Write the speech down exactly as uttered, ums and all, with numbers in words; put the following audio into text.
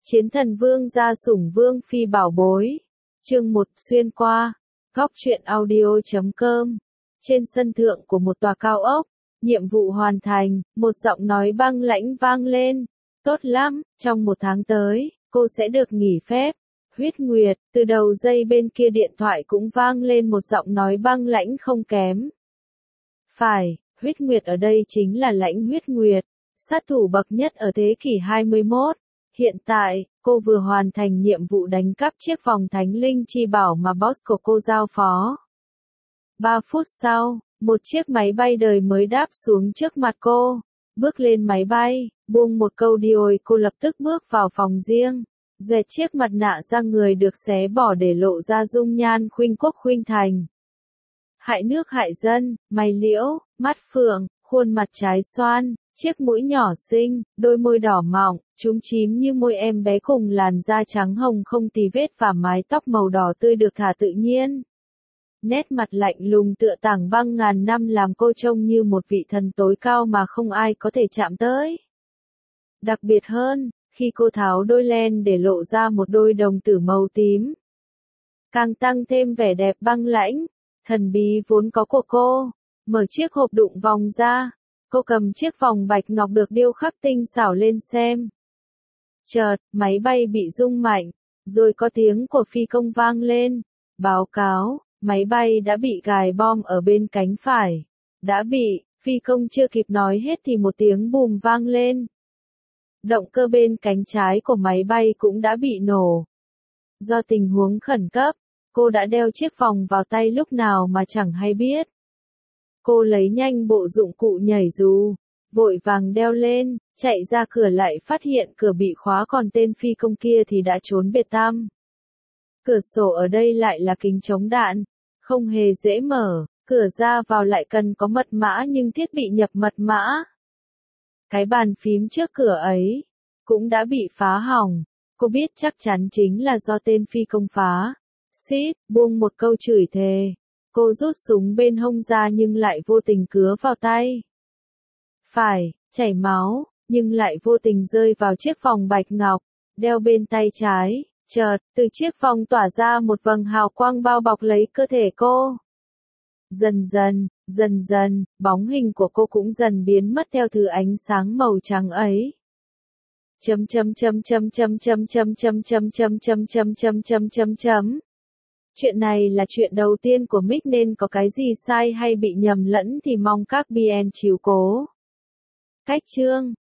Chiến thần vương gia sủng vương phi bảo bối. Chương một xuyên qua. Góc truyện audio chấm com. Trên sân thượng của một tòa cao ốc, nhiệm vụ hoàn thành, một giọng nói băng lãnh vang lên. Tốt lắm, trong một tháng tới, cô sẽ được nghỉ phép. Huyết Nguyệt, từ đầu dây bên kia điện thoại cũng vang lên một giọng nói băng lãnh không kém. Phải, Huyết Nguyệt ở đây chính là Lãnh Huyết Nguyệt, sát thủ bậc nhất ở thế kỷ hai mươi mốt. Hiện tại, cô vừa hoàn thành nhiệm vụ đánh cắp chiếc vòng thánh linh chi bảo mà boss của cô giao phó. Ba phút sau, một chiếc máy bay đời mới đáp xuống trước mặt cô. Bước lên máy bay, buông một câu đi ôi cô lập tức bước vào phòng riêng. Dẹt chiếc mặt nạ ra người được xé bỏ để lộ ra dung nhan khuynh quốc khuynh thành. Hại nước hại dân, mày liễu, mắt phượng, khuôn mặt trái xoan, chiếc mũi nhỏ xinh, đôi môi đỏ mọng, chúm chím như môi em bé cùng làn da trắng hồng không tì vết và mái tóc màu đỏ tươi được thả tự nhiên. Nét mặt lạnh lùng tựa tảng băng ngàn năm làm cô trông như một vị thần tối cao mà không ai có thể chạm tới. Đặc biệt hơn, khi cô tháo đôi len để lộ ra một đôi đồng tử màu tím, càng tăng thêm vẻ đẹp băng lãnh, thần bí vốn có của cô. Mở chiếc hộp đựng vòng ra, cô cầm chiếc vòng bạch ngọc được điêu khắc tinh xảo lên xem. Chợt, máy bay bị rung mạnh, rồi có tiếng của phi công vang lên. Báo cáo, máy bay đã bị gài bom ở bên cánh phải. Đã bị, phi công chưa kịp nói hết thì một tiếng bùm vang lên. Động cơ bên cánh trái của máy bay cũng đã bị nổ. Do tình huống khẩn cấp, cô đã đeo chiếc vòng vào tay lúc nào mà chẳng hay biết. Cô lấy nhanh bộ dụng cụ nhảy dù, vội vàng đeo lên, chạy ra cửa lại phát hiện cửa bị khóa còn tên phi công kia thì đã trốn biệt tăm. Cửa sổ ở đây lại là kính chống đạn, không hề dễ mở, cửa ra vào lại cần có mật mã nhưng thiết bị nhập mật mã. Cái bàn phím trước cửa ấy, cũng đã bị phá hỏng, cô biết chắc chắn chính là do tên phi công phá. Xít, buông một câu chửi thề. Cô rút súng bên hông ra nhưng lại vô tình cứa vào tay. Phải, chảy máu, nhưng lại vô tình rơi vào chiếc vòng bạch ngọc, đeo bên tay trái. Chợt, từ chiếc vòng tỏa ra một vầng hào quang bao bọc lấy cơ thể cô. Dần dần, dần dần, bóng hình của cô cũng dần biến mất theo thứ ánh sáng màu trắng ấy. Chấm chấm chấm chấm chấm chấm chấm chấm chấm chấm chấm chấm chấm chấm chấm chấm. Chuyện này là chuyện đầu tiên của Mick nên có cái gì sai hay bị nhầm lẫn thì mong các bê en chiếu cố. Cách chương